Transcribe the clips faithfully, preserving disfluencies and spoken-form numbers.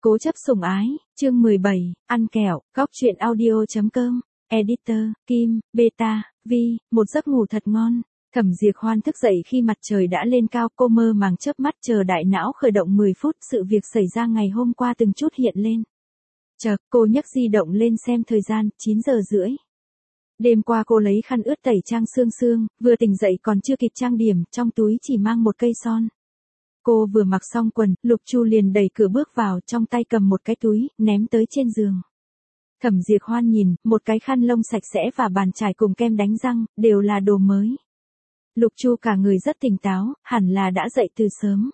Cố chấp sủng ái, chương mười bảy, ăn kẹo, góc truyện audio.com, editor, Kim, Beta, Vi, một giấc ngủ thật ngon. Thẩm Diệp Hoan thức dậy khi mặt trời đã lên cao, cô mơ màng chớp mắt chờ đại não khởi động mười phút, sự việc xảy ra ngày hôm qua từng chút hiện lên. Chợt, cô nhấc di động lên xem thời gian, chín giờ rưỡi. Đêm qua cô lấy khăn ướt tẩy trang xương xương, vừa tỉnh dậy còn chưa kịp trang điểm, trong túi chỉ mang một cây son. Cô vừa mặc xong quần, Lục Chu liền đẩy cửa bước vào, trong tay cầm một cái túi, ném tới trên giường. Thẩm Diệp Hoan nhìn, một cái khăn lông sạch sẽ và bàn chải cùng kem đánh răng, đều là đồ mới. Lục Chu cả người rất tỉnh táo, hẳn là đã dậy từ sớm.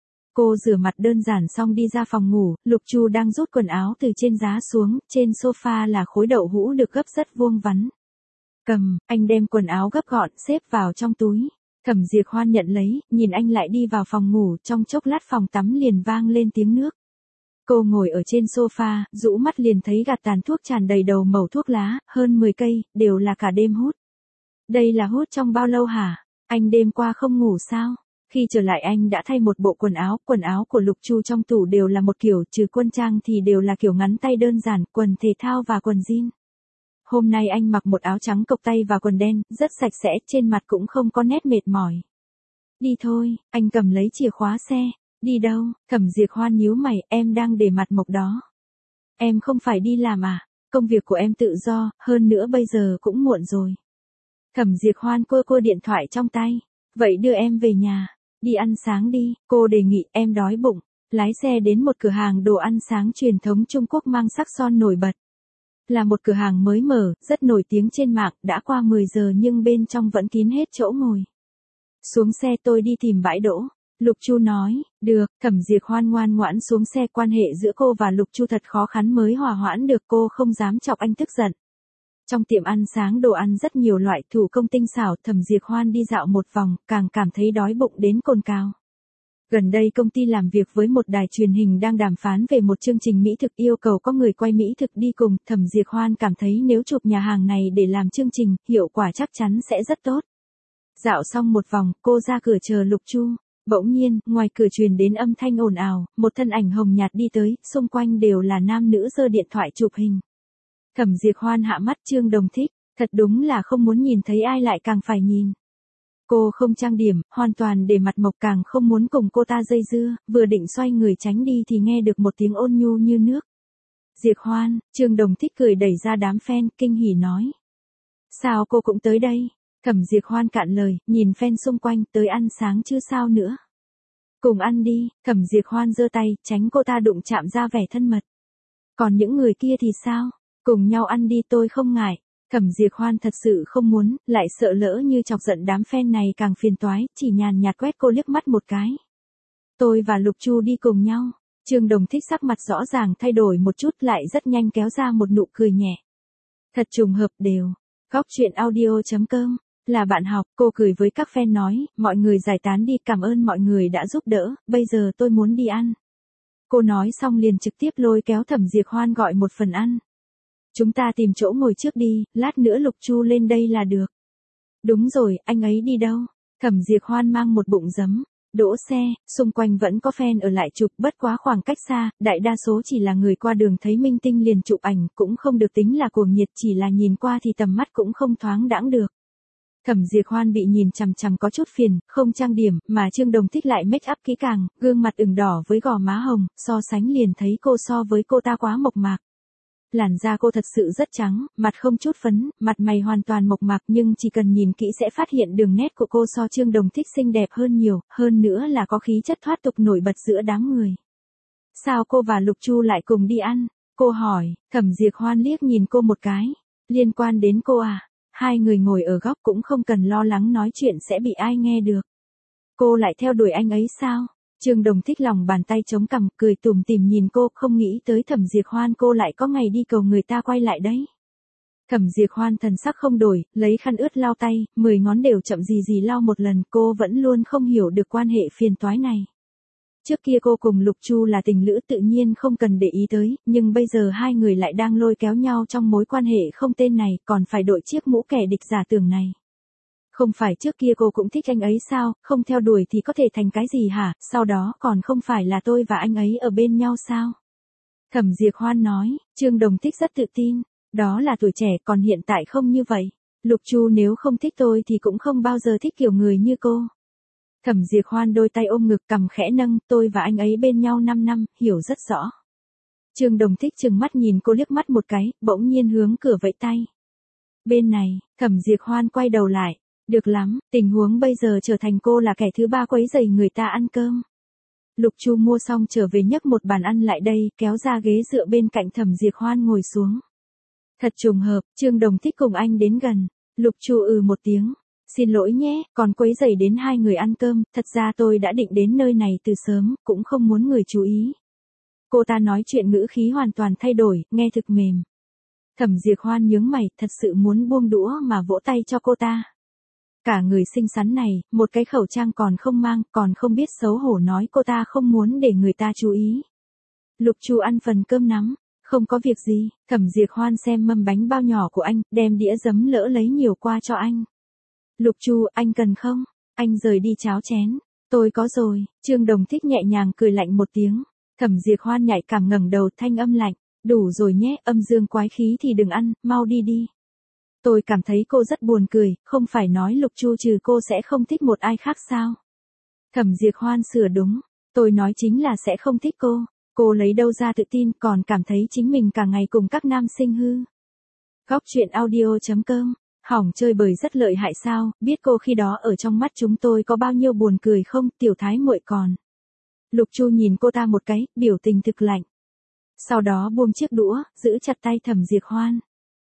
Cô rửa mặt đơn giản xong đi ra phòng ngủ, Lục Chu đang rút quần áo từ trên giá xuống, trên sofa là khối đậu hũ được gấp rất vuông vắn. Cầm, anh đem quần áo gấp gọn, xếp vào trong túi. Thẩm Diệp Hoan nhận lấy, nhìn anh lại đi vào phòng ngủ, trong chốc lát phòng tắm liền vang lên tiếng nước. Cô ngồi ở trên sofa, rũ mắt liền thấy gạt tàn thuốc tràn đầy đầu mẩu thuốc lá, hơn mười cây, đều là cả đêm hút. Đây là hút trong bao lâu hả? Anh đêm qua không ngủ sao? Khi trở lại anh đã thay một bộ quần áo, quần áo của Lục Chu trong tủ đều là một kiểu, trừ quân trang thì đều là kiểu ngắn tay đơn giản, quần thể thao và quần jean. Hôm nay anh mặc một áo trắng cộc tay và quần đen, rất sạch sẽ, trên mặt cũng không có nét mệt mỏi. Đi thôi, anh cầm lấy chìa khóa xe. Đi đâu? Thẩm Diệp Hoan nhíu mày, em đang để mặt mộc đó. Em không phải đi làm à? Công việc của em tự do, hơn nữa bây giờ cũng muộn rồi. Thẩm Diệp Hoan cua cua điện thoại trong tay. Vậy đưa em về nhà. Đi ăn sáng đi, cô đề nghị, em đói bụng. Lái xe đến một cửa hàng đồ ăn sáng truyền thống Trung Quốc mang sắc son nổi bật. Là một cửa hàng mới mở, rất nổi tiếng trên mạng, đã qua mười giờ nhưng bên trong vẫn kín hết chỗ ngồi. Xuống xe tôi đi tìm bãi đỗ. Lục Chu nói, được, Thẩm Diệp Hoan ngoan ngoãn xuống xe, quan hệ giữa cô và Lục Chu thật khó khăn mới hòa hoãn được, cô không dám chọc anh tức giận. Trong tiệm ăn sáng đồ ăn rất nhiều loại thủ công tinh xảo, Thẩm Diệp Hoan đi dạo một vòng, càng cảm thấy đói bụng đến cồn cào. Gần đây công ty làm việc với một đài truyền hình đang đàm phán về một chương trình mỹ thực, yêu cầu có người quay mỹ thực đi cùng, Thẩm Diệp Hoan cảm thấy nếu chụp nhà hàng này để làm chương trình, hiệu quả chắc chắn sẽ rất tốt. Dạo xong một vòng, cô ra cửa chờ Lục Chu. Bỗng nhiên, ngoài cửa truyền đến âm thanh ồn ào, một thân ảnh hồng nhạt đi tới, xung quanh đều là nam nữ giơ điện thoại chụp hình. Thẩm Diệp Hoan hạ mắt, Trương Đồng Thích, thật đúng là không muốn nhìn thấy ai lại càng phải nhìn. Cô không trang điểm, hoàn toàn để mặt mộc, càng không muốn cùng cô ta dây dưa, vừa định xoay người tránh đi thì nghe được một tiếng ôn nhu như nước. Diệp Hoan, Trương Đồng Thích cười đẩy ra đám fan, kinh hỉ nói. Sao cô cũng tới đây? Thẩm Diệp Hoan cạn lời, nhìn fan xung quanh, tới ăn sáng chứ sao nữa. Cùng ăn đi, Thẩm Diệp Hoan giơ tay, tránh cô ta đụng chạm ra vẻ thân mật. Còn những người kia thì sao? Cùng nhau ăn đi, tôi không ngại. Thẩm Diệp Hoan thật sự không muốn, lại sợ lỡ như chọc giận đám fan này càng phiền toái, chỉ nhàn nhạt quét cô liếc mắt một cái. Tôi và Lục Chu đi cùng nhau. Trương Đồng Thích sắc mặt rõ ràng thay đổi một chút, lại rất nhanh kéo ra một nụ cười nhẹ. Thật trùng hợp đều. Góc truyện audio.com, là bạn học, cô cười với các fan nói, mọi người giải tán đi, cảm ơn mọi người đã giúp đỡ, bây giờ tôi muốn đi ăn. Cô nói xong liền trực tiếp lôi kéo Thẩm Diệp Hoan gọi một phần ăn. Chúng ta tìm chỗ ngồi trước đi, lát nữa Lục Chu lên đây là được. Đúng rồi, anh ấy đi đâu? Thẩm Diệp Hoan mang một bụng giấm. Đỗ xe, xung quanh vẫn có fan ở lại chụp, bất quá khoảng cách xa, đại đa số chỉ là người qua đường thấy minh tinh liền chụp ảnh, cũng không được tính là cuồng nhiệt, chỉ là nhìn qua thì tầm mắt cũng không thoáng đãng được. Thẩm Diệp Hoan bị nhìn chằm chằm có chút phiền, không trang điểm, mà Trương Đồng Thích lại make up kỹ càng, gương mặt ửng đỏ với gò má hồng, so sánh liền thấy cô so với cô ta quá mộc mạc. Làn da cô thật sự rất trắng, mặt không chút phấn, mặt mày hoàn toàn mộc mạc, nhưng chỉ cần nhìn kỹ sẽ phát hiện đường nét của cô so Trương Đồng Thích xinh đẹp hơn nhiều, hơn nữa là có khí chất thoát tục nổi bật giữa đám người. Sao cô và Lục Chu lại cùng đi ăn? Cô hỏi. Thẩm Diệp Hoan liếc nhìn cô một cái. Liên quan đến cô à? Hai người ngồi ở góc cũng không cần lo lắng nói chuyện sẽ bị ai nghe được. Cô lại theo đuổi anh ấy sao? Trương Đồng Thích lòng bàn tay chống cằm, cười tủm tỉm nhìn cô, không nghĩ tới Thẩm Diệp Hoan cô lại có ngày đi cầu người ta quay lại đấy. Thẩm Diệp Hoan thần sắc không đổi, lấy khăn ướt lau tay, mười ngón đều chậm gì gì lau một lần, cô vẫn luôn không hiểu được quan hệ phiền toái này. Trước kia cô cùng Lục Chu là tình lữ tự nhiên không cần để ý tới, nhưng bây giờ hai người lại đang lôi kéo nhau trong mối quan hệ không tên này, còn phải đội chiếc mũ kẻ địch giả tưởng này. Không phải trước kia cô cũng thích anh ấy sao, không theo đuổi thì có thể thành cái gì hả, sau đó còn không phải là tôi và anh ấy ở bên nhau sao? Thẩm Diệp Hoan nói, Trương Đồng Thích rất tự tin, đó là tuổi trẻ còn hiện tại không như vậy. Lục Chu nếu không thích tôi thì cũng không bao giờ thích kiểu người như cô. Thẩm Diệp Hoan đôi tay ôm ngực cằm khẽ nâng, tôi và anh ấy bên nhau năm năm, hiểu rất rõ. Trương Đồng Thích trừng mắt nhìn cô liếc mắt một cái, bỗng nhiên hướng cửa vẫy tay. Bên này, Thẩm Diệp Hoan quay đầu lại, được lắm, tình huống bây giờ trở thành cô là kẻ thứ ba quấy rầy người ta ăn cơm. Lục Chu mua xong trở về nhấc một bàn ăn lại đây, kéo ra ghế dựa bên cạnh Thẩm Diệp Hoan ngồi xuống. Thật trùng hợp, Trương Đồng Thích cùng anh đến gần. Lục Chu ừ một tiếng. Xin lỗi nhé, còn quấy rầy đến hai người ăn cơm, thật ra tôi đã định đến nơi này từ sớm, cũng không muốn người chú ý. Cô ta nói chuyện ngữ khí hoàn toàn thay đổi, nghe thực mềm. Thẩm Diệp Hoan nhướng mày, thật sự muốn buông đũa mà vỗ tay cho cô ta. Cả người xinh xắn này, một cái khẩu trang còn không mang, còn không biết xấu hổ nói cô ta không muốn để người ta chú ý. Lục Chu ăn phần cơm nắm, không có việc gì, Thẩm Diệp Hoan xem mâm bánh bao nhỏ của anh, đem đĩa giấm lỡ lấy nhiều qua cho anh. Lục Chu, anh cần không? Anh rời đi cháo chén. Tôi có rồi, Trương Đồng Thích nhẹ nhàng cười lạnh một tiếng. Thẩm Diệp Hoan nhạy cảm ngẩng đầu thanh âm lạnh. Đủ rồi nhé, âm dương quái khí thì đừng ăn, mau đi đi. Tôi cảm thấy cô rất buồn cười, không phải nói Lục Chu trừ cô sẽ không thích một ai khác sao? Thẩm Diệp Hoan sửa đúng, tôi nói chính là sẽ không thích cô. Cô lấy đâu ra tự tin còn cảm thấy chính mình cả ngày cùng các nam sinh hư. Góc truyện audio chấm com, hỏng chơi bời rất lợi hại sao, biết cô khi đó ở trong mắt chúng tôi có bao nhiêu buồn cười không, tiểu thái muội còn. Lục Chu nhìn cô ta một cái, biểu tình thực lạnh. Sau đó buông chiếc đũa, giữ chặt tay Thẩm Diệp Hoan.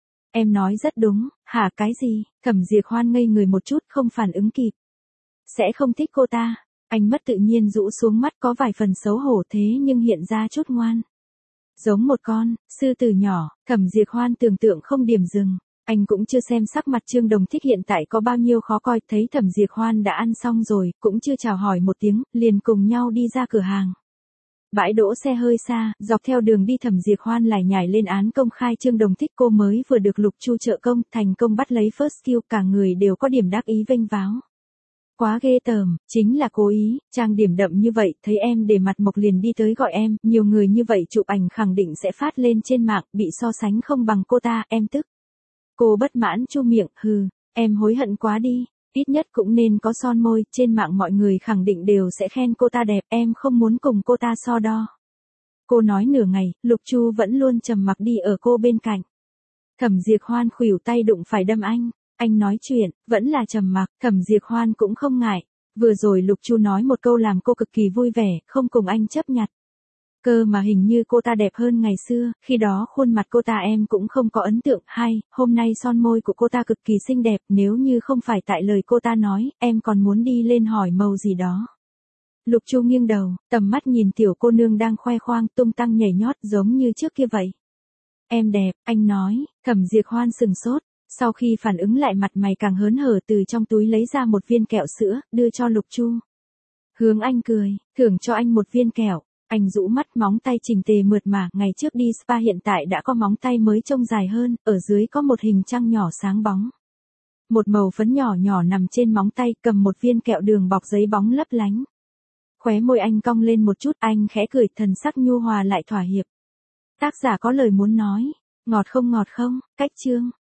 Em nói rất đúng, hả cái gì? Thẩm Diệp Hoan ngây người một chút không phản ứng kịp. Sẽ không thích cô ta. Anh mất tự nhiên rũ xuống mắt có vài phần xấu hổ thế nhưng hiện ra chút ngoan. Giống một con, sư tử nhỏ, Thẩm Diệp Hoan tưởng tượng không điểm dừng. Anh cũng chưa xem sắc mặt Trương Đồng Thích hiện tại có bao nhiêu khó coi, thấy Thẩm Diệp Hoan đã ăn xong rồi, cũng chưa chào hỏi một tiếng, liền cùng nhau đi ra cửa hàng. Bãi đỗ xe hơi xa, dọc theo đường đi Thẩm Diệp Hoan lải nhải lên án công khai Trương Đồng Thích cô mới vừa được Lục Chu trợ công, thành công bắt lấy first kill, cả người đều có điểm đắc ý vênh váo. Quá ghê tởm, chính là cố ý, trang điểm đậm như vậy, thấy em để mặt mộc liền đi tới gọi em, nhiều người như vậy chụp ảnh khẳng định sẽ phát lên trên mạng, bị so sánh không bằng cô ta, em tức. Cô bất mãn chu miệng, hừ, em hối hận quá đi, ít nhất cũng nên có son môi, trên mạng mọi người khẳng định đều sẽ khen cô ta đẹp, em không muốn cùng cô ta so đo. Cô nói nửa ngày, Lục Chu vẫn luôn trầm mặc đi ở cô bên cạnh. Thẩm Diệp Hoan khuỷu tay đụng phải đâm anh. Anh nói chuyện, vẫn là trầm mặc, Thẩm Diệp Hoan cũng không ngại. Vừa rồi Lục Chu nói một câu làm cô cực kỳ vui vẻ, không cùng anh chấp nhặt. Cơ mà hình như cô ta đẹp hơn ngày xưa, khi đó khuôn mặt cô ta em cũng không có ấn tượng. Hay, hôm nay son môi của cô ta cực kỳ xinh đẹp, nếu như không phải tại lời cô ta nói, em còn muốn đi lên hỏi màu gì đó. Lục Chu nghiêng đầu, tầm mắt nhìn tiểu cô nương đang khoe khoang tung tăng nhảy nhót giống như trước kia vậy. Em đẹp, anh nói, Thẩm Diệp Hoan sừng sốt. Sau khi phản ứng lại mặt mày càng hớn hở từ trong túi lấy ra một viên kẹo sữa, đưa cho Lục Chu. Hướng anh cười, thưởng cho anh một viên kẹo. Anh rũ mắt, móng tay chỉnh tề mượt mà, ngày trước đi spa hiện tại đã có móng tay mới trông dài hơn, ở dưới có một hình trăng nhỏ sáng bóng. Một màu phấn nhỏ nhỏ nằm trên móng tay, cầm một viên kẹo đường bọc giấy bóng lấp lánh. Khóe môi anh cong lên một chút, anh khẽ cười, thần sắc nhu hòa lại thỏa hiệp. Tác giả có lời muốn nói, ngọt không ngọt không, cách chương.